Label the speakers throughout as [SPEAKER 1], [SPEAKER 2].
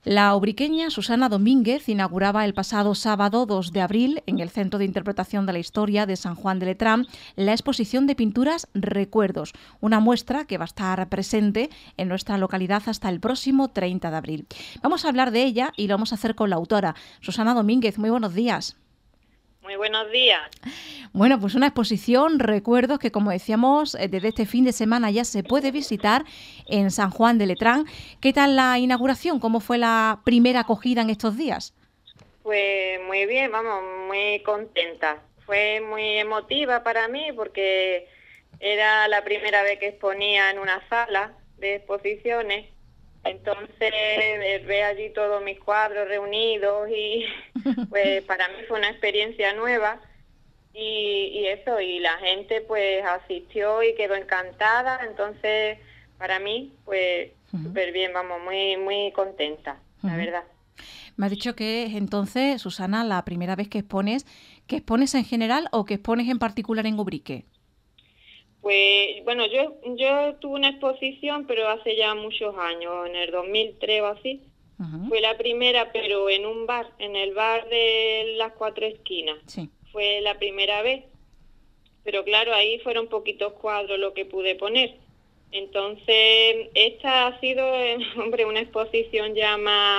[SPEAKER 1] La ubriqueña Susana Domínguez inauguraba el pasado sábado 2 de abril en el Centro de Interpretación de la Historia de San Juan de Letrán la exposición de pinturas Recuerdos, una muestra que va a estar presente en nuestra localidad hasta el próximo 30 de abril. Vamos a hablar de ella y lo vamos a hacer con la autora. Susana Domínguez, muy buenos días.
[SPEAKER 2] Muy buenos días.
[SPEAKER 1] Bueno, pues una exposición, recuerdos que, como decíamos, desde este fin de semana ya se puede visitar en San Juan de Letrán. ¿Qué tal la inauguración? ¿Cómo fue la primera acogida en estos días?
[SPEAKER 2] Pues muy bien, vamos, muy contenta. Fue muy emotiva para mí porque era la primera vez que exponía en una sala de exposiciones. Entonces, ver allí todos mis cuadros reunidos y pues para mí fue una experiencia nueva. Y eso, y la gente pues asistió y quedó encantada, entonces para mí pues súper bien, vamos, muy contenta, la verdad.
[SPEAKER 1] Me has dicho que es entonces, Susana, la primera vez que expones en general o que expones en particular en Ubrique.
[SPEAKER 2] Pues bueno, yo tuve una exposición, pero hace ya muchos años, en el 2003 o así. Fue la primera, pero en un bar, en el bar de las Cuatro Esquinas.
[SPEAKER 1] Sí.
[SPEAKER 2] Fue la primera vez, pero claro, ahí fueron poquitos cuadros lo que pude poner. Entonces, esta ha sido, hombre, una exposición ya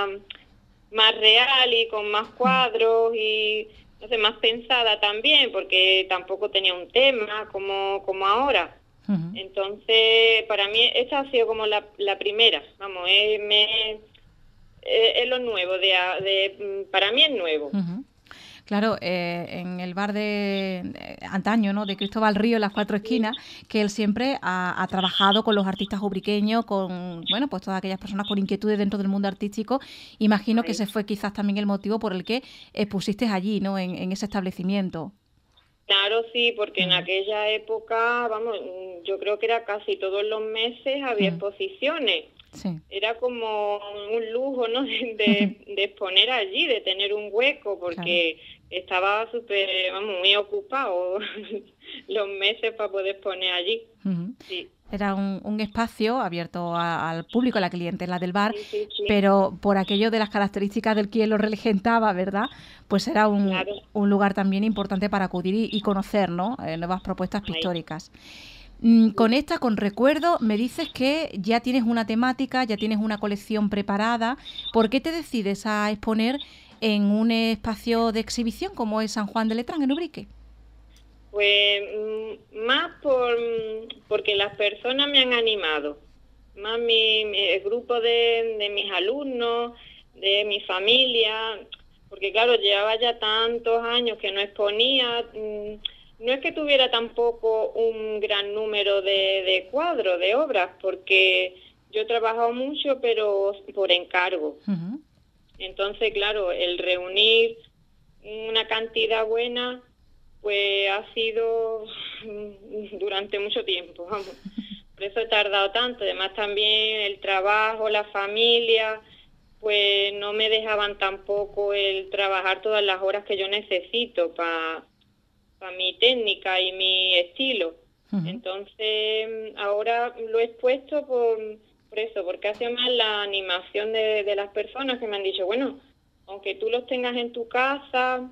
[SPEAKER 2] más real y con más cuadros y, no sé, más pensada también, porque tampoco tenía un tema como ahora. Entonces, para mí, esta ha sido como la primera, vamos, es lo nuevo, para mí es nuevo.
[SPEAKER 1] Claro, en el bar de antaño, ¿no?, de Cristóbal Río, en las Cuatro Esquinas, que él siempre ha trabajado con los artistas ubriqueños, con, bueno, pues todas aquellas personas con inquietudes dentro del mundo artístico. Imagino que ese fue quizás también el motivo por el que expusiste allí, ¿no?, en ese establecimiento.
[SPEAKER 2] Claro, sí, porque en aquella época, vamos, yo creo que era casi todos los meses había exposiciones.
[SPEAKER 1] Sí.
[SPEAKER 2] Era como un lujo, ¿no?, de exponer allí, de tener un hueco, porque estaba súper, vamos, muy ocupado los meses para poder exponer allí. Sí.
[SPEAKER 1] Era un espacio abierto al público, a la clientela del bar,
[SPEAKER 2] sí.
[SPEAKER 1] pero por aquello de las características del quien lo regentaba, ¿verdad?, pues era un lugar también importante para acudir y conocer, ¿no?, nuevas propuestas pictóricas. Con recuerdo, me dices que ya tienes una temática, ya tienes una colección preparada. ¿Por qué te decides a exponer en un espacio de exhibición como es San Juan de Letrán, en Ubrique?
[SPEAKER 2] Pues más porque las personas me han animado, más el grupo de mis alumnos, de mi familia, porque claro, llevaba ya tantos años que no exponía. No es que tuviera tampoco un gran número de cuadros, de obras, porque yo he trabajado mucho, pero por encargo. Entonces, claro, el reunir una cantidad buena, pues ha sido durante mucho tiempo, vamos. Por eso he tardado tanto. Además también el trabajo, la familia, pues no me dejaban tampoco el trabajar todas las horas que yo necesito para mi técnica y mi estilo. Entonces ahora lo he expuesto por eso, porque hace más la animación de las personas que me han dicho, bueno, aunque tú los tengas en tu casa,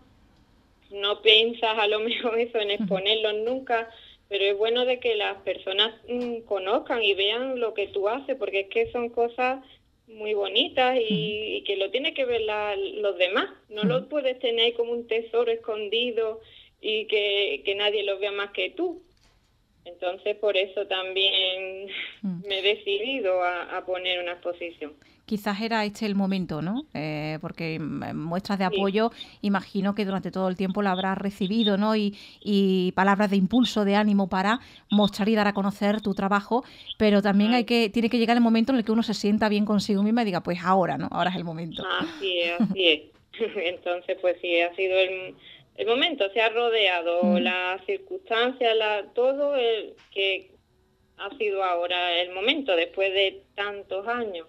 [SPEAKER 2] no piensas a lo mejor eso en exponerlos nunca, pero es bueno de que las personas conozcan y vean lo que tú haces, porque es que son cosas muy bonitas y que lo tienen que ver los demás. No lo puedes tener como un tesoro escondido y que nadie lo vea más que tú. Entonces, por eso también me he decidido a poner una exposición.
[SPEAKER 1] Quizás era este el momento, ¿no? Porque muestras de apoyo, imagino que durante todo el tiempo lo habrás recibido, ¿no? Y palabras de impulso, de ánimo para mostrar y dar a conocer tu trabajo, pero también tiene que llegar el momento en el que uno se sienta bien consigo misma y diga, pues ahora, ¿no? Ahora es el momento.
[SPEAKER 2] Así es. Entonces, pues sí, ha sido el momento, se ha rodeado las circunstancias, todo que ha sido ahora el momento, después de tantos años.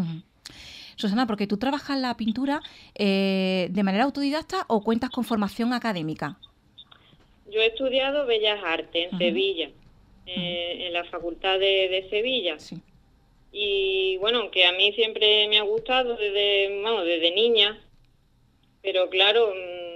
[SPEAKER 1] Susana, porque tú trabajas la pintura de manera autodidacta o cuentas con formación académica.
[SPEAKER 2] Yo he estudiado Bellas Artes en Sevilla, en la Facultad de Sevilla.
[SPEAKER 1] Sí.
[SPEAKER 2] Y bueno, aunque a mí siempre me ha gustado desde niña, pero claro,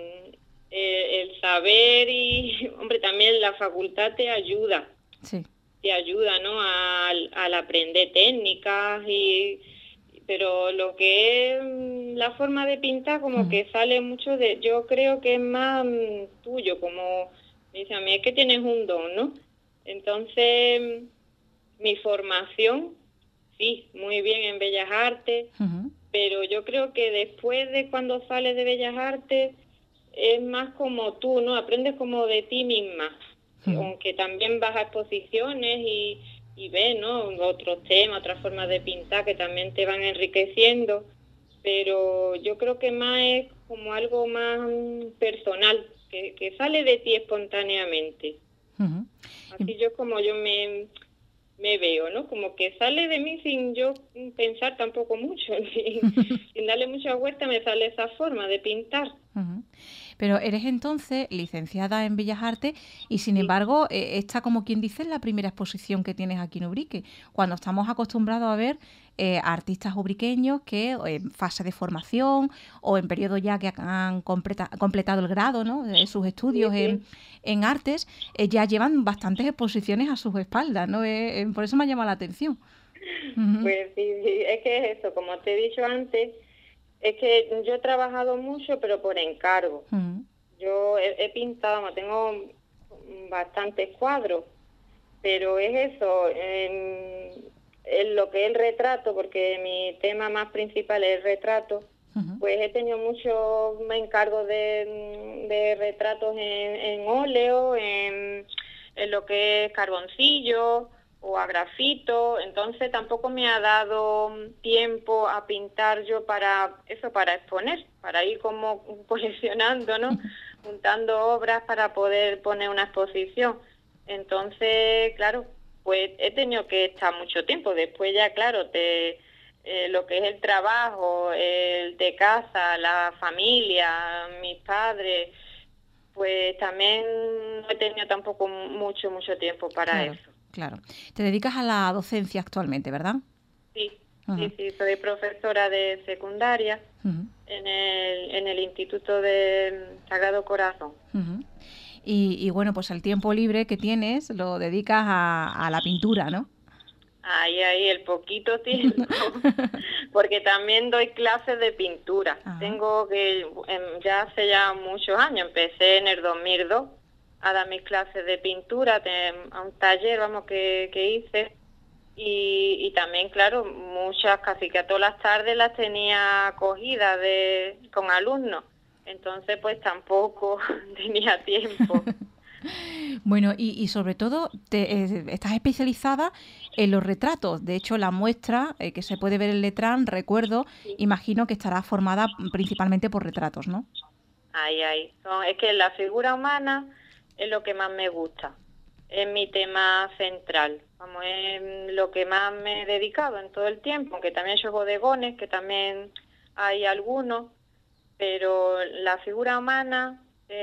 [SPEAKER 2] el saber y, hombre, también la facultad
[SPEAKER 1] Sí.
[SPEAKER 2] te ayuda, ¿no? Al aprender técnicas pero lo que es la forma de pintar como que sale mucho yo creo que es más tuyo, como me dice a mí, es que tienes un don, ¿no? Entonces, mi formación, sí, muy bien en Bellas Artes, pero yo creo que después de cuando sales de Bellas Artes es más como tú, ¿no? Aprendes como de ti misma, aunque también vas a exposiciones y ves, ¿no? Otros temas, otras formas de pintar que también te van enriqueciendo, pero yo creo que más es como algo más personal, que sale de ti espontáneamente. Así yo como yo me veo, ¿no? Como que sale de mí sin yo pensar tampoco mucho, sin darle mucha vuelta me sale esa forma de pintar.
[SPEAKER 1] Pero eres entonces licenciada en Bellas Artes y sin embargo esta, como quien dice, es la primera exposición que tienes aquí en Ubrique, cuando estamos acostumbrados a ver artistas ubriqueños que en fase de formación o en periodo ya que han completado el grado, ¿no? De sus estudios en artes, ya llevan bastantes exposiciones a sus espaldas, ¿no? Por eso me ha llamado la atención.
[SPEAKER 2] Pues sí, es que es eso, como te he dicho antes, es que yo he trabajado mucho, pero por encargo. Yo he pintado, tengo bastantes cuadros, pero es eso, en lo que es el retrato, porque mi tema más principal es el retrato, pues he tenido muchos encargos de retratos en óleo, en lo que es carboncillo o a grafito, entonces tampoco me ha dado tiempo a pintar yo para exponer, para ir como coleccionando, ¿no? Juntando obras para poder poner una exposición. Entonces, claro, pues he tenido que estar mucho tiempo. Después ya, claro, lo que es el trabajo, el de casa, la familia, mis padres, pues también no he tenido tampoco mucho tiempo para eso.
[SPEAKER 1] Claro. Te dedicas a la docencia actualmente, ¿verdad?
[SPEAKER 2] Sí, sí, soy profesora de secundaria en el Instituto de Sagrado Corazón.
[SPEAKER 1] Y bueno, pues el tiempo libre que tienes lo dedicas a la pintura, ¿no?
[SPEAKER 2] Ahí, el poquito tiempo, porque también doy clases de pintura. Tengo ya hace muchos años, empecé en el 2002 a dar mis clases de pintura, a un taller, que hice. Y también, claro, casi que a todas las tardes las tenía cogidas con alumnos. Entonces, pues tampoco tenía tiempo.
[SPEAKER 1] Bueno, y sobre todo estás especializada en los retratos. De hecho, la muestra que se puede ver en Letrán, recuerdo, imagino que estará formada principalmente por retratos, ¿no?
[SPEAKER 2] Es que la figura humana es lo que más me gusta. Es mi tema central. Es lo que más me he dedicado en todo el tiempo, aunque también he hecho bodegones, que también hay algunos, pero la figura humana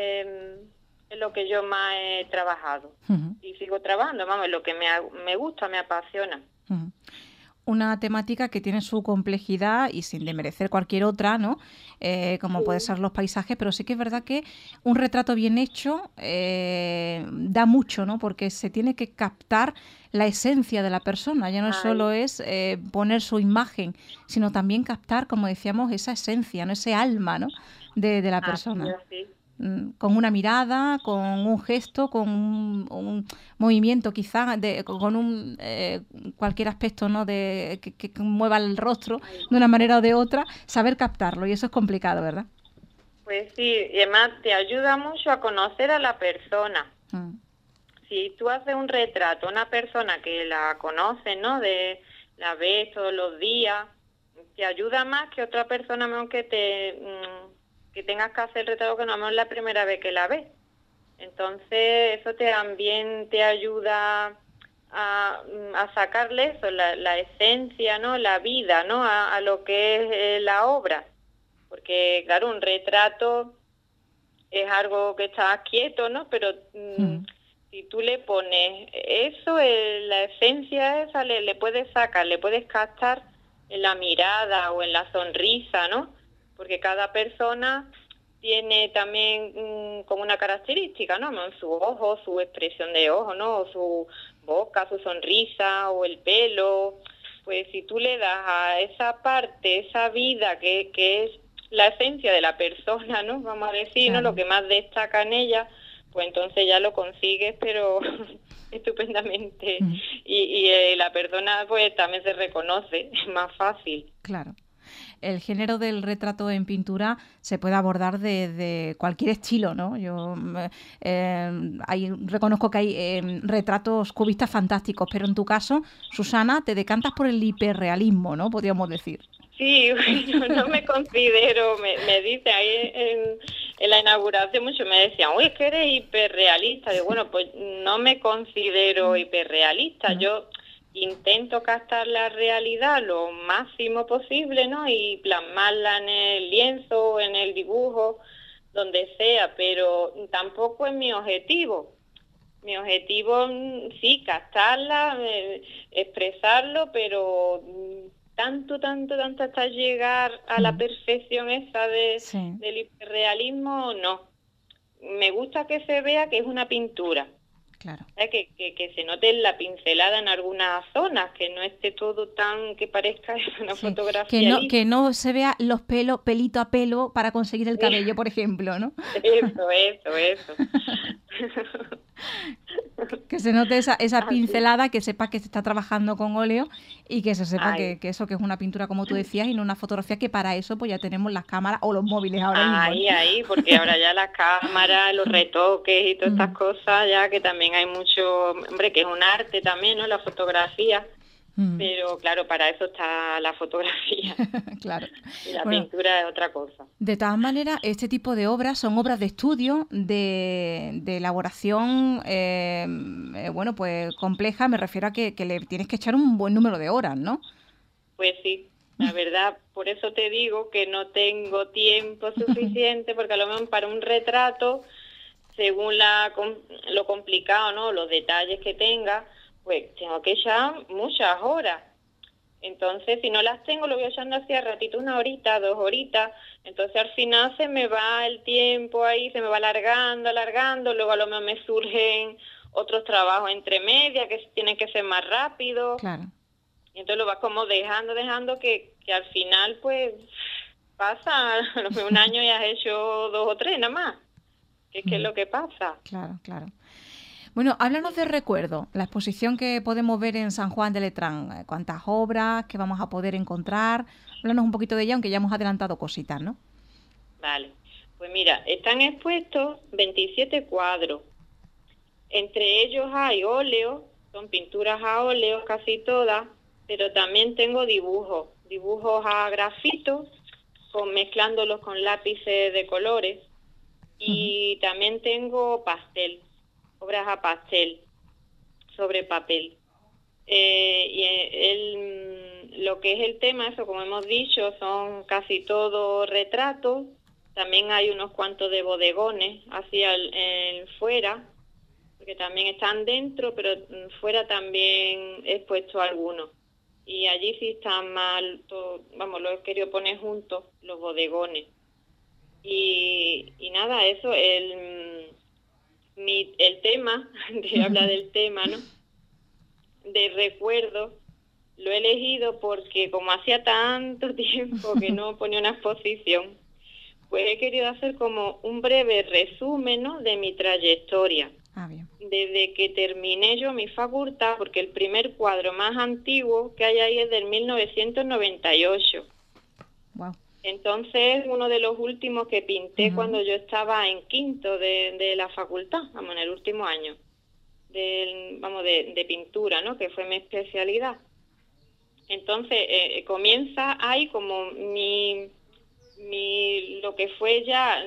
[SPEAKER 2] es lo que yo más he trabajado. Y sigo trabajando, es lo que me gusta, me apasiona.
[SPEAKER 1] Una temática que tiene su complejidad y sin desmerecer cualquier otra, ¿no? Como pueden ser los paisajes, pero sí que es verdad que un retrato bien hecho da mucho, ¿no? Porque se tiene que captar la esencia de la persona, ya no solo es poner su imagen, sino también captar, como decíamos, esa esencia, ¿no? Ese alma, ¿no? de la persona. Con una mirada, con un gesto, con un movimiento quizá, con cualquier aspecto, ¿no? que mueva el rostro de una manera o de otra, saber captarlo, y eso es complicado, ¿verdad?
[SPEAKER 2] Pues sí, y además te ayuda mucho a conocer a la persona. Si tú haces un retrato a una persona que la conoces, ¿no? La ves todos los días, te ayuda más que otra persona, aunque que tengas que hacer el retrato que no es la primera vez que la ves. Entonces eso también te ayuda a sacarle eso, la esencia, ¿no? La vida, ¿no? A lo que es la obra. Porque claro, un retrato es algo que está quieto, ¿no? Pero si tú le pones eso, la esencia esa, le puedes sacar, le puedes captar en la mirada o en la sonrisa, ¿no? Porque cada persona tiene también como una característica, ¿no? En su ojo, su expresión de ojo, ¿no? O su boca, su sonrisa o el pelo. Pues si tú le das a esa parte, esa vida que es la esencia de la persona, ¿no? Vamos a decir, ¿no?
[SPEAKER 1] Claro.
[SPEAKER 2] Lo que más destaca en ella, pues entonces ya lo consigues, pero estupendamente. Y la persona pues también se reconoce, es más fácil.
[SPEAKER 1] Claro. El género del retrato en pintura se puede abordar de cualquier estilo, ¿no? Yo reconozco que hay retratos cubistas fantásticos, pero en tu caso, Susana, te decantas por el hiperrealismo, ¿no? Podríamos decir.
[SPEAKER 2] Sí, yo no me considero, me dice ahí en la inauguración mucho me decían, uy, es que eres hiperrealista. Digo, bueno, pues no me considero hiperrealista, yo intento captar la realidad lo máximo posible, ¿no? Y plasmarla en el lienzo, en el dibujo, donde sea, pero tampoco es mi objetivo. Mi objetivo, sí, captarla, expresarlo, pero tanto hasta llegar a la perfección esa del hiperrealismo, no. Me gusta que se vea que es una pintura.
[SPEAKER 1] Claro.
[SPEAKER 2] Que se note la pincelada en algunas zonas, que no esté todo tan que parezca una fotografía.
[SPEAKER 1] Que no se vea los pelos, pelito a pelo para conseguir el cabello, por ejemplo, ¿no?
[SPEAKER 2] Eso.
[SPEAKER 1] Que se note esa pincelada, que sepa que se está trabajando con óleo y que se sepa que eso que es una pintura, como tú decías, y no una fotografía, que para eso pues ya tenemos las cámaras o los móviles ahora mismo, ¿no?
[SPEAKER 2] Ahí, porque ahora ya las cámaras, los retoques y todas estas cosas, ya que también hay mucho, hombre, que es un arte también, ¿no? La fotografía. Pero claro, para eso está la fotografía.
[SPEAKER 1] Claro.
[SPEAKER 2] Y la pintura es otra cosa.
[SPEAKER 1] De todas maneras, este tipo de obras son obras de estudio, de elaboración, bueno, pues compleja. Me refiero a que le tienes que echar un buen número de horas, ¿no?
[SPEAKER 2] Pues sí, la verdad, por eso te digo que no tengo tiempo suficiente, porque a lo mejor para un retrato, según lo complicado, ¿no? Los detalles que tenga, pues tengo que echar muchas horas. Entonces, si no las tengo, lo voy echando así a ratito, 1 horita, 2 horitas. Entonces, al final se me va el tiempo ahí, se me va alargando. Luego a lo mejor me surgen otros trabajos entre medias que tienen que ser más rápidos.
[SPEAKER 1] Claro.
[SPEAKER 2] Y entonces lo vas como dejando que al final, pues, pasa a lo mejor 1 año y has hecho 2 o 3 nada más. ¿Qué es lo que pasa?
[SPEAKER 1] Claro. Bueno, háblanos de Recuerdo, la exposición que podemos ver en San Juan de Letrán. ¿Cuántas obras que vamos a poder encontrar? Háblanos un poquito de ella, aunque ya hemos adelantado cositas, ¿no?
[SPEAKER 2] Vale, pues mira, están expuestos 27 cuadros. Entre ellos hay óleos, son pinturas a óleo casi todas, pero también tengo dibujos a grafito, mezclándolos con lápices de colores. Y también tengo pastel, obras a pastel, sobre papel. Lo que es el tema, eso como hemos dicho, son casi todos retratos. También hay unos cuantos de bodegones hacia fuera, porque también están dentro, pero fuera también he puesto algunos. Y allí sí están mal, vamos, lo he querido poner juntos, los bodegones. Y nada, eso, el tema, de hablar del tema, ¿no? De Recuerdo, lo he elegido porque como hacía tanto tiempo que no ponía una exposición, pues he querido hacer como un breve resumen, ¿no? De mi trayectoria.
[SPEAKER 1] Bien.
[SPEAKER 2] Desde que terminé yo mi facultad, porque el primer cuadro más antiguo que hay ahí es del 1998.
[SPEAKER 1] Wow.
[SPEAKER 2] Entonces, uno de los últimos que pinté cuando yo estaba en quinto de la facultad, vamos, en el último año de pintura, ¿no? Que fue mi especialidad. Entonces, comienza ahí como lo que fue ya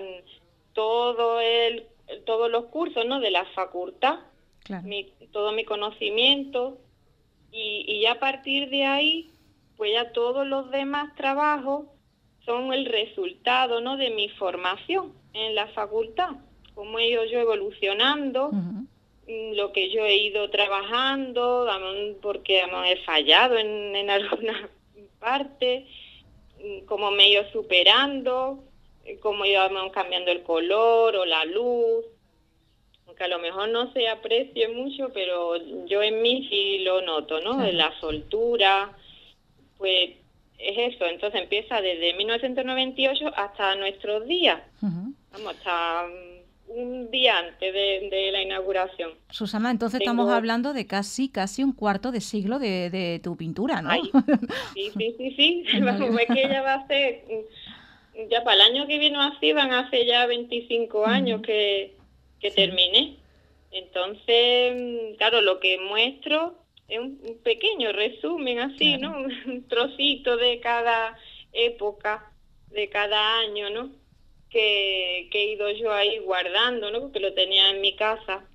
[SPEAKER 2] todos los cursos, ¿no? De la facultad,
[SPEAKER 1] claro.
[SPEAKER 2] todo mi conocimiento, y ya a partir de ahí, pues ya todos los demás trabajos son el resultado, ¿no? De mi formación en la facultad, cómo he ido yo evolucionando lo que yo he ido trabajando, porque he fallado en alguna parte, cómo me he ido superando, cómo he ido cambiando el color o la luz, aunque a lo mejor no se aprecie mucho, pero yo en mí sí lo noto, ¿no?
[SPEAKER 1] Claro.
[SPEAKER 2] En la soltura, pues es eso. Entonces empieza desde 1998 hasta nuestros días. Vamos, hasta un día antes de la inauguración.
[SPEAKER 1] Susana, entonces estamos hablando de casi un cuarto de siglo de tu pintura, ¿no?
[SPEAKER 2] Ay, sí. Vamos, es que ya va a ser, ya para el año que viene así, van a ser ya 25 años que terminé. Entonces, claro, lo que muestro es un pequeño resumen así, claro, ¿no? Un trocito de cada época, de cada año, ¿no? Que he ido yo ahí guardando, ¿no? Porque lo tenía en mi casa.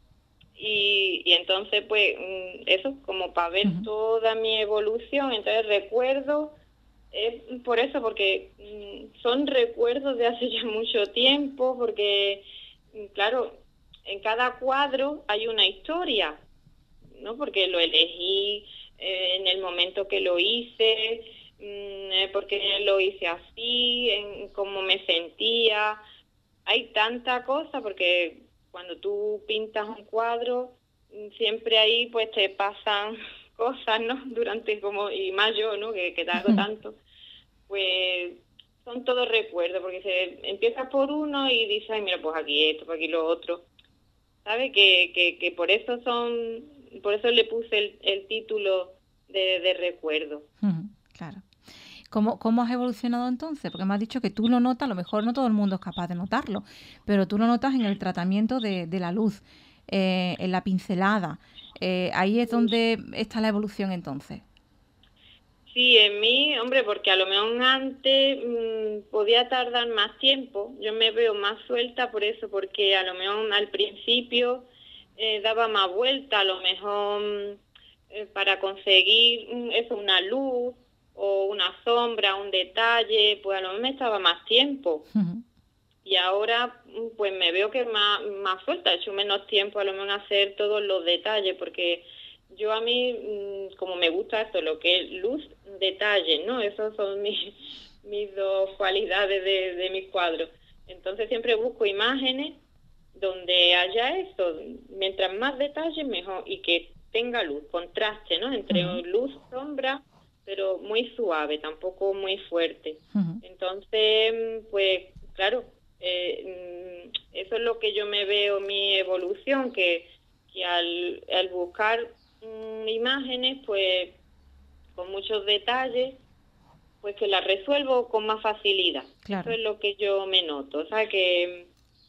[SPEAKER 2] Y entonces, pues, eso, como para ver toda mi evolución. Entonces recuerdo, por eso, porque son recuerdos de hace ya mucho tiempo, porque, claro, en cada cuadro hay una historia, ¿no? Porque lo elegí en el momento que lo hice, porque lo hice así, en cómo me sentía. Hay tanta cosa, porque cuando tú pintas un cuadro, siempre ahí pues te pasan cosas, ¿no? Durante y más yo, ¿no? Que tardo tanto, pues son todos recuerdos, porque empiezas por uno y dices, ay, mira, pues aquí esto, por aquí lo otro, ¿sabes? Que por eso le puse el título de recuerdo.
[SPEAKER 1] Claro. ¿Cómo has evolucionado entonces? Porque me has dicho que tú lo notas, a lo mejor no todo el mundo es capaz de notarlo, pero tú lo notas en el tratamiento de la luz, en la pincelada. Ahí es donde está la evolución entonces.
[SPEAKER 2] Sí, en mí, hombre, porque a lo mejor antes podía tardar más tiempo. Yo me veo más suelta por eso, porque a lo mejor al principio daba más vuelta, a lo mejor para conseguir eso, una luz o una sombra, un detalle, pues a lo mejor me estaba más tiempo. Y ahora pues me veo que más suelta, he hecho menos tiempo a lo mejor en hacer todos los detalles, porque yo a mí, como me gusta esto, lo que es luz, detalle, ¿no? Esas son mis dos cualidades de mis cuadros. Entonces siempre busco imágenes donde haya esto, mientras más detalles mejor, y que tenga luz, contraste, ¿no? Entre luz, sombra, pero muy suave, tampoco muy fuerte. Entonces, pues claro, eso es lo que yo me veo, mi evolución, que al buscar imágenes, pues con muchos detalles, pues que las resuelvo con más facilidad. Claro. Eso es lo que yo me noto, o sea, que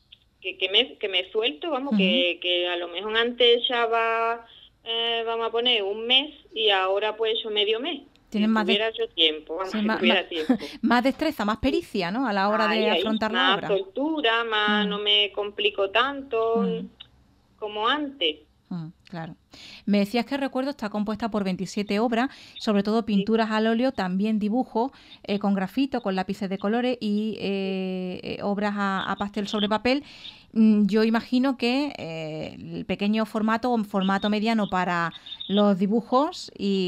[SPEAKER 2] me suelto, vamos, que a lo mejor antes echaba, vamos a poner un mes, y ahora pues yo medio mes.
[SPEAKER 1] Tienes más
[SPEAKER 2] tiempo, vamos,
[SPEAKER 1] sí,
[SPEAKER 2] si tuviera tiempo.
[SPEAKER 1] Más destreza, más pericia, ¿no? A la hora de afrontar la obra.
[SPEAKER 2] Más soltura, más no me complico tanto como antes.
[SPEAKER 1] Claro. Me decías que Recuerdo está compuesta por 27 obras, sobre todo pinturas al óleo, también dibujos con grafito, con lápices de colores y obras a pastel sobre papel. Yo imagino que el pequeño formato o formato mediano para los dibujos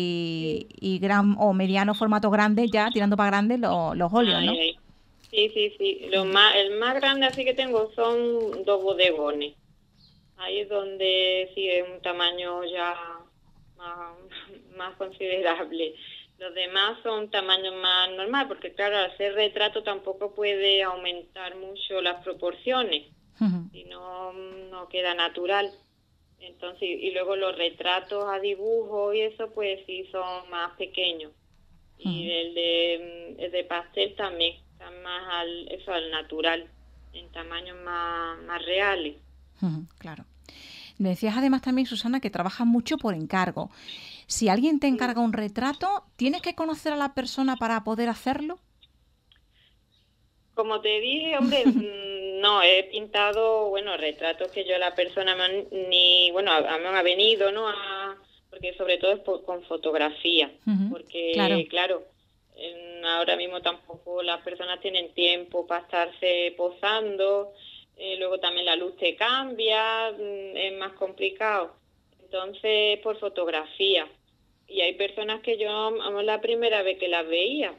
[SPEAKER 1] y gran o mediano formato grande, ya tirando para grande los óleos, ¿no?
[SPEAKER 2] Sí. El más grande así que tengo son 2 bodegones. Ahí es donde sí es un tamaño ya más considerable. Los demás son tamaños más normal, porque claro, al hacer retrato tampoco puede aumentar mucho las proporciones, si no queda natural. Entonces, y luego los retratos a dibujo y eso, pues sí son más pequeños. Y el de pastel también, está más al natural, en tamaños más reales.
[SPEAKER 1] Claro. Me decías además también, Susana, que trabajas mucho por encargo. Si alguien te encarga un retrato, ¿tienes que conocer a la persona para poder hacerlo?
[SPEAKER 2] Como te dije, hombre, no, he pintado, bueno, retratos que yo la persona a mí ha venido, ¿no? Porque sobre todo es con fotografía, porque claro, ahora mismo tampoco las personas tienen tiempo para estarse posando, luego también la luz te cambia, es más complicado. Entonces, por fotografía. Y hay personas que yo, vamos, la primera vez que las veía.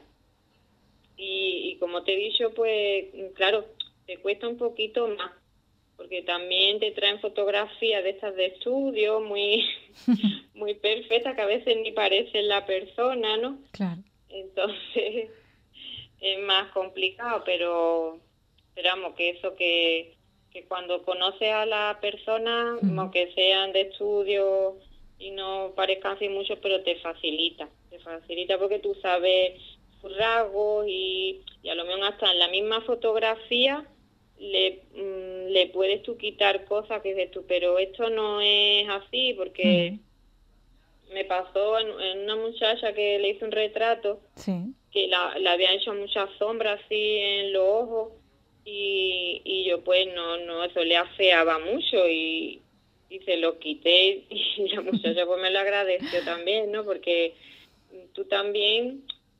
[SPEAKER 2] Y como te he dicho, pues, claro, te cuesta un poquito más, porque también te traen fotografías de estas de estudio, muy, muy perfectas, que a veces ni parecen la persona, ¿no?
[SPEAKER 1] Claro.
[SPEAKER 2] Entonces, es más complicado, pero vamos, que eso que cuando conoces a la persona, aunque sean de estudio y no parezcan así mucho, pero te facilita porque tú sabes sus rasgos y a lo mejor hasta en la misma fotografía le puedes tú quitar cosas que dices tú, pero esto no es así, porque me pasó en una muchacha que le hice un retrato,
[SPEAKER 1] Sí.
[SPEAKER 2] que la había hecho muchas sombras así en los ojos y yo pues no eso le afeaba mucho y se lo quité y la muchacha pues me lo agradeció también, ¿no? Porque tú también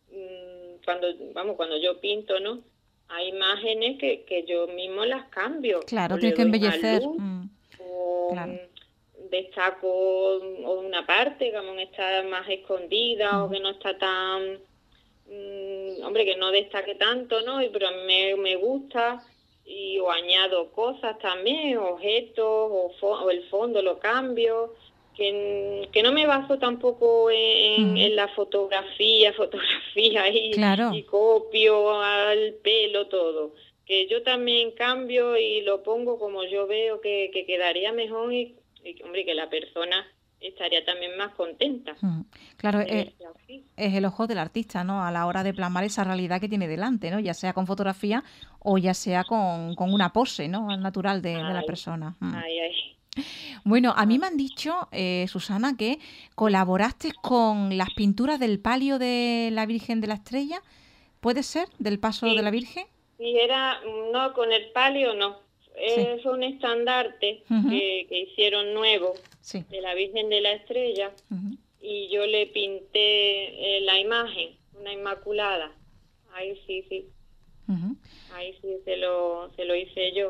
[SPEAKER 2] cuando yo pinto, ¿no? Hay imágenes que yo mismo las cambio,
[SPEAKER 1] Claro,
[SPEAKER 2] o le
[SPEAKER 1] tienes que
[SPEAKER 2] doy una
[SPEAKER 1] embellecer.
[SPEAKER 2] luz o
[SPEAKER 1] Claro.
[SPEAKER 2] destaco o una parte que aún está más escondida o que no está tan hombre, que no destaque tanto, ¿no? Pero a mí me gusta o añado cosas también, objetos o el fondo lo cambio, que no me baso tampoco en la fotografía
[SPEAKER 1] Claro.
[SPEAKER 2] y copio al pelo todo, que yo también cambio y lo pongo como yo veo que quedaría mejor y hombre, que la persona estaría también más contenta.
[SPEAKER 1] Claro, es el ojo del artista, ¿no? A la hora de plasmar esa realidad que tiene delante, ¿no? Ya sea con fotografía o ya sea con una pose, ¿no? Al natural de la persona.
[SPEAKER 2] Ay.
[SPEAKER 1] Bueno, a mí me han dicho, Susana, que colaboraste con las pinturas del palio de la Virgen de la Estrella. ¿Puede ser? ¿Del paso de la Virgen?
[SPEAKER 2] Sí, no, con el palio no. Fue un estandarte que hicieron nuevo de la Virgen de la Estrella y yo le pinté la imagen, una inmaculada. Ahí sí. Ahí sí se lo hice yo.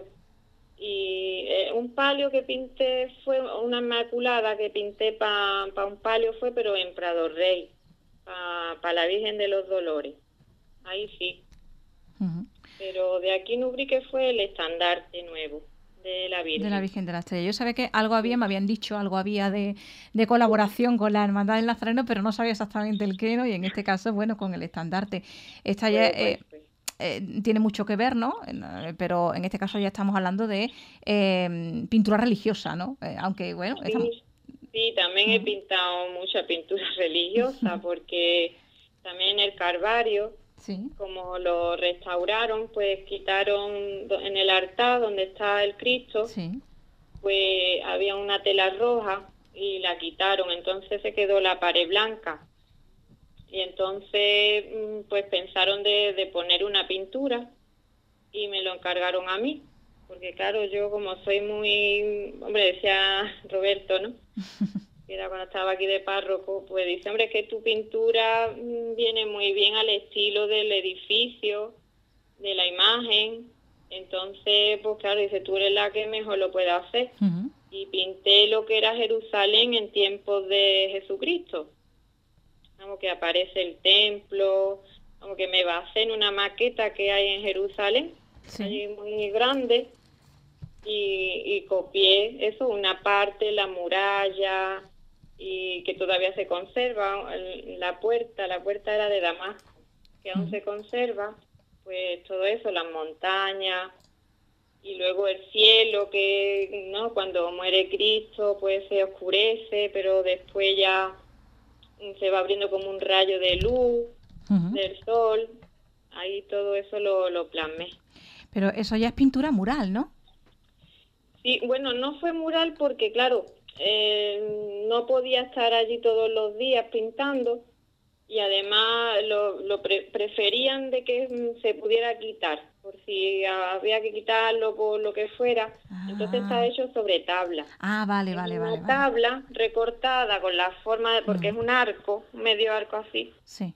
[SPEAKER 2] Y un palio que pinté fue una inmaculada que pinté para un palio fue, pero en Prado Rey, para la Virgen de los Dolores. Ahí sí. Pero de aquí en Ubrique fue el estandarte nuevo de la Virgen.
[SPEAKER 1] De la Virgen de la Estrella. Yo sabía que algo había, me habían dicho, algo había de colaboración con la Hermandad del Nazareno, pero no sabía exactamente el qué, ¿no? Y en este caso, bueno, con el estandarte. Esta ya tiene mucho que ver, ¿no? Pero en este caso ya estamos hablando de pintura religiosa, ¿no? Aunque, bueno...
[SPEAKER 2] Sí, también he pintado mucha pintura religiosa porque también el Calvario, como lo restauraron, pues quitaron en el altar donde está el Cristo, pues había una tela roja y la quitaron, entonces se quedó la pared blanca. Y entonces pues pensaron de poner una pintura y me lo encargaron a mí. Porque claro, yo como soy muy, hombre, decía Roberto, ¿no? Que era cuando estaba aquí de párroco, pues dice, hombre, es que tu pintura viene muy bien al estilo del edificio, de la imagen. Entonces, pues claro, dice, tú eres la que mejor lo puede hacer. Y pinté lo que era Jerusalén en tiempos de Jesucristo. Como que aparece el templo, como que me basé en una maqueta que hay en Jerusalén, allí muy grande, y copié eso, una parte, la muralla, y que todavía se conserva, la puerta era de Damasco, que aún se conserva, pues todo eso, las montañas, y luego el cielo, que no cuando muere Cristo, pues se oscurece, pero después ya se va abriendo como un rayo de luz del sol, ahí todo eso lo plasmé.
[SPEAKER 1] Pero eso ya es pintura mural, ¿no?
[SPEAKER 2] Sí, bueno, no fue mural porque, claro, no podía estar allí todos los días pintando y además lo preferían de que se pudiera quitar, por si había que quitarlo por lo que fuera. Entonces está hecho sobre tabla.
[SPEAKER 1] Vale.
[SPEAKER 2] Una tabla recortada con la forma porque es un arco, medio arco así.
[SPEAKER 1] Sí.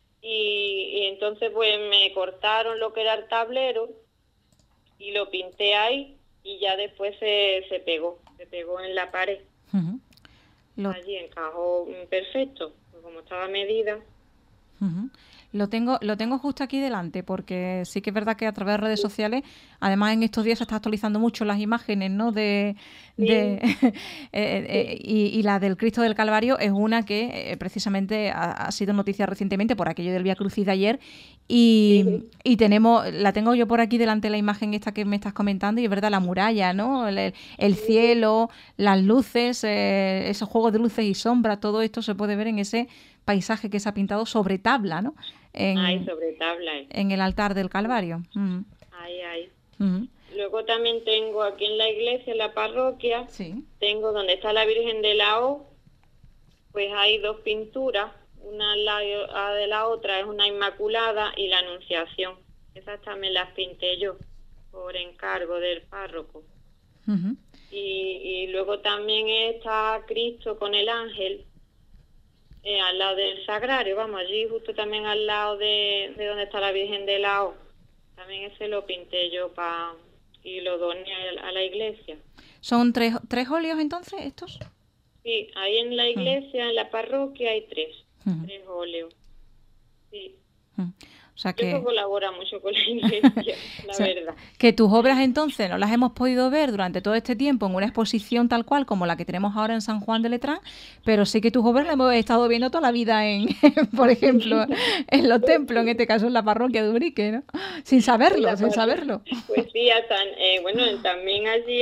[SPEAKER 2] Y entonces pues me cortaron lo que era el tablero y lo pinté ahí y ya después se pegó en la pared.
[SPEAKER 1] Ujú.
[SPEAKER 2] Allí encajó perfecto, pues como estaba medida.
[SPEAKER 1] Ujú. Lo tengo justo aquí delante, porque sí que es verdad que a través de redes sociales, además en estos días se está actualizando mucho las imágenes, ¿no? De
[SPEAKER 2] Sí,
[SPEAKER 1] y la del Cristo del Calvario es una que precisamente ha sido noticia recientemente por aquello del Vía Crucis de ayer
[SPEAKER 2] sí,
[SPEAKER 1] y la tengo yo por aquí delante la imagen esta que me estás comentando y es verdad la muralla, ¿no? El
[SPEAKER 2] sí.
[SPEAKER 1] cielo, las luces, esos juegos de luces y sombras, todo esto se puede ver en ese paisaje que se ha pintado sobre tabla, ¿no?
[SPEAKER 2] Ay,
[SPEAKER 1] En,
[SPEAKER 2] sobre tabla,
[SPEAKER 1] en el altar del Calvario.
[SPEAKER 2] Ay, ay.
[SPEAKER 1] Mm.
[SPEAKER 2] Luego también tengo aquí en la iglesia, en la parroquia,
[SPEAKER 1] Sí.
[SPEAKER 2] tengo donde está la Virgen de la O, pues hay dos pinturas, una al lado de la otra es una Inmaculada y la Anunciación. Esas también las pinté yo por encargo del párroco.
[SPEAKER 1] Ujú.
[SPEAKER 2] Y luego también está Cristo con el ángel al lado del sagrario, vamos, allí justo también al lado de donde está la Virgen de la O. También ese lo pinté yo y lo doné a la iglesia.
[SPEAKER 1] ¿Son tres óleos entonces estos?
[SPEAKER 2] Sí, ahí en la
[SPEAKER 1] Mm.
[SPEAKER 2] iglesia, en la parroquia hay
[SPEAKER 1] Ujú.
[SPEAKER 2] tres óleos. Sí,
[SPEAKER 1] Mm. O sea
[SPEAKER 2] yo que
[SPEAKER 1] que,
[SPEAKER 2] colabora mucho con la iglesia,
[SPEAKER 1] o
[SPEAKER 2] la
[SPEAKER 1] sea,
[SPEAKER 2] verdad.
[SPEAKER 1] que tus obras entonces no las hemos podido ver durante todo este tiempo en una exposición tal cual como la que tenemos ahora en San Juan de Letrán, pero sí que tus obras las hemos estado viendo toda la vida en, por ejemplo, en los
[SPEAKER 2] Pues
[SPEAKER 1] templos, en
[SPEAKER 2] sí,
[SPEAKER 1] este caso en la parroquia de Urique, ¿no?
[SPEAKER 2] en la
[SPEAKER 1] Sin
[SPEAKER 2] parroquia.
[SPEAKER 1] saberlo.
[SPEAKER 2] Pues sí, hasta, bueno, también allí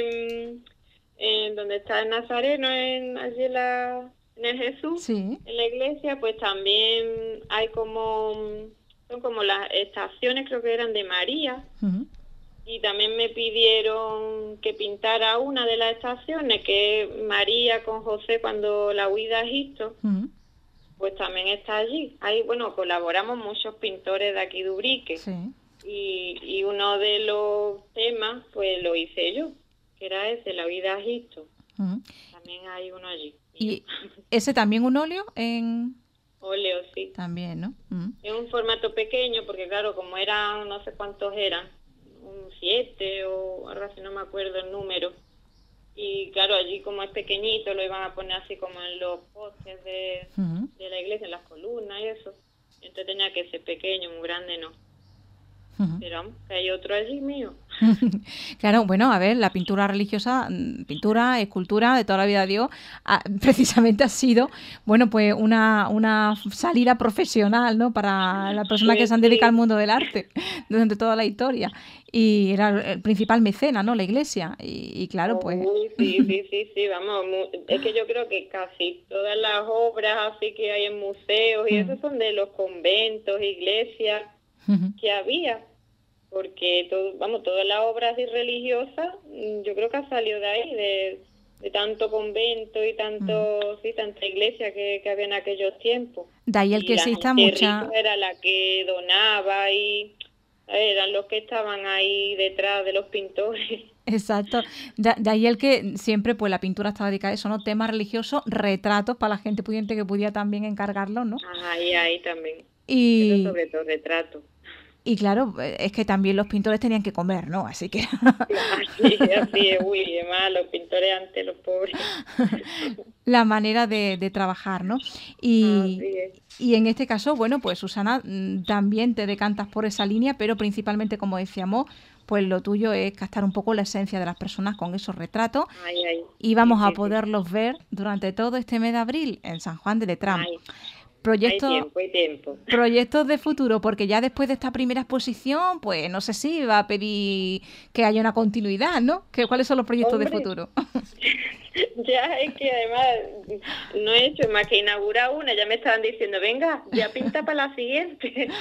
[SPEAKER 2] en donde está el Nazareno, allí en el Jesús,
[SPEAKER 1] Sí.
[SPEAKER 2] en la iglesia, pues también hay son como las estaciones, creo que eran de María,
[SPEAKER 1] Ujú.
[SPEAKER 2] y también me pidieron que pintara una de las estaciones, que es María con José cuando la huida a Egipto,
[SPEAKER 1] Ujú.
[SPEAKER 2] pues también está allí. Ahí, bueno, colaboramos muchos pintores de aquí de Ubrique,
[SPEAKER 1] Sí.
[SPEAKER 2] y uno de los temas, pues lo hice yo, que era ese, la huida a Egipto.
[SPEAKER 1] Ujú.
[SPEAKER 2] También hay uno allí, mío.
[SPEAKER 1] Y ese también un óleo en
[SPEAKER 2] Óleo, sí.
[SPEAKER 1] también, ¿no? Ujú.
[SPEAKER 2] Es un formato pequeño, porque claro, como eran, no sé cuántos eran, un 7 o algo así, no me acuerdo el número. Y claro, allí como es pequeñito, lo iban a poner así como en los postes
[SPEAKER 1] Ujú.
[SPEAKER 2] de la iglesia, en las columnas y eso. Entonces tenía que ser pequeño, muy grande no.
[SPEAKER 1] Ujú.
[SPEAKER 2] Pero vamos, que hay otro allí mío.
[SPEAKER 1] Claro, bueno, a ver, la pintura religiosa, pintura, escultura de toda la vida de Dios, precisamente ha sido, bueno, pues una salida profesional, ¿no? Para las personas que
[SPEAKER 2] Pues
[SPEAKER 1] se han dedicado al
[SPEAKER 2] sí,
[SPEAKER 1] mundo del arte durante toda la historia. Y era el principal mecena, ¿no? La iglesia. Y claro, pues...
[SPEAKER 2] uy, sí, sí, sí, sí, vamos, es que yo creo que casi todas las obras así que hay en museos y eso son de los conventos, iglesias que había, porque todo, vamos, todas las obras así religiosas, yo creo que ha salido de ahí, de tanto convento y tanto, sí, tanta iglesia que había en aquellos tiempos.
[SPEAKER 1] De ahí el
[SPEAKER 2] Y
[SPEAKER 1] que
[SPEAKER 2] la
[SPEAKER 1] exista
[SPEAKER 2] gente rica
[SPEAKER 1] mucha...
[SPEAKER 2] era la que donaba y eran los que estaban ahí detrás de los pintores.
[SPEAKER 1] Exacto. De ahí el que siempre, pues la pintura estaba dedicada a eso, ¿no? Temas religiosos, retratos para la gente pudiente que pudiera también encargarlos, ¿no?
[SPEAKER 2] Ahí también. Pero
[SPEAKER 1] Y,
[SPEAKER 2] sobre todo retrato.
[SPEAKER 1] y claro, es que también los pintores tenían que comer, ¿no? Así que
[SPEAKER 2] Así es, uy, es más, los pintores antes, los pobres.
[SPEAKER 1] la manera de trabajar, ¿no? Y,
[SPEAKER 2] Así es.
[SPEAKER 1] y en este caso, bueno, pues Susana, también te decantas por esa línea, pero principalmente, como decíamos, pues lo tuyo es captar un poco la esencia de las personas con esos retratos
[SPEAKER 2] Ay,
[SPEAKER 1] y
[SPEAKER 2] sí,
[SPEAKER 1] vamos a
[SPEAKER 2] sí, sí.
[SPEAKER 1] poderlos ver durante todo este mes de abril en San Juan de Letrán.
[SPEAKER 2] Ay, hay
[SPEAKER 1] Proyectos
[SPEAKER 2] tiempo, hay tiempo.
[SPEAKER 1] proyectos de futuro, porque ya después de esta primera exposición, pues no sé si va a pedir que haya una continuidad, ¿no? ¿Cuáles son los proyectos de
[SPEAKER 2] Hombre,
[SPEAKER 1] futuro?
[SPEAKER 2] ya es que además no he hecho más que inaugurar una, ya me estaban diciendo, venga, ya pinta para la siguiente.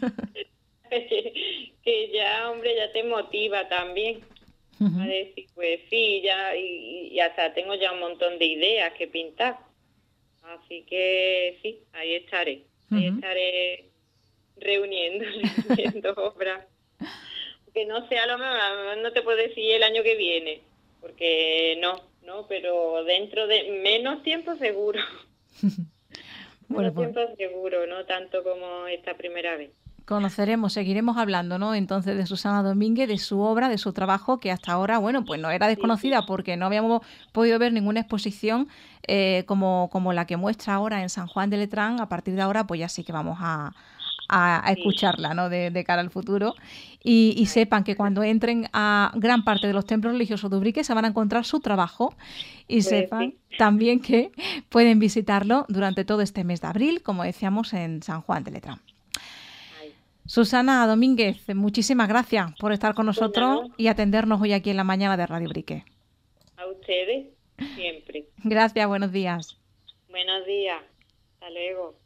[SPEAKER 2] Que ya, hombre, ya te motiva también a decir, pues sí, ya, y hasta tengo ya un montón de ideas que pintar. Así que sí, ahí estaré reuniendo obras. Que no sé, a lo mejor no te puedo decir el año que viene, porque no, pero dentro de menos tiempo seguro.
[SPEAKER 1] Bueno,
[SPEAKER 2] Menos
[SPEAKER 1] pues
[SPEAKER 2] tiempo seguro, no tanto como esta primera vez.
[SPEAKER 1] Conoceremos, seguiremos hablando, ¿no? Entonces de Susana Domínguez, de su obra, de su trabajo, que hasta ahora, bueno, pues no era desconocida porque no habíamos podido ver ninguna exposición como la que muestra ahora en San Juan de Letrán. A partir de ahora, pues ya sí que vamos a escucharla, ¿no? De cara al futuro. Y sepan que cuando entren a gran parte de los templos religiosos de Ubrique se van a encontrar su trabajo y
[SPEAKER 2] Pues
[SPEAKER 1] sepan
[SPEAKER 2] sí.
[SPEAKER 1] también que pueden visitarlo durante todo este mes de abril, como decíamos, en San Juan de Letrán.
[SPEAKER 2] Ay,
[SPEAKER 1] Susana Domínguez, muchísimas gracias por estar con
[SPEAKER 2] pues
[SPEAKER 1] nosotros
[SPEAKER 2] nada,
[SPEAKER 1] y atendernos hoy aquí en la mañana de Radio Ubrique.
[SPEAKER 2] a ustedes siempre.
[SPEAKER 1] Gracias, buenos días.
[SPEAKER 2] Buenos días. Hasta luego.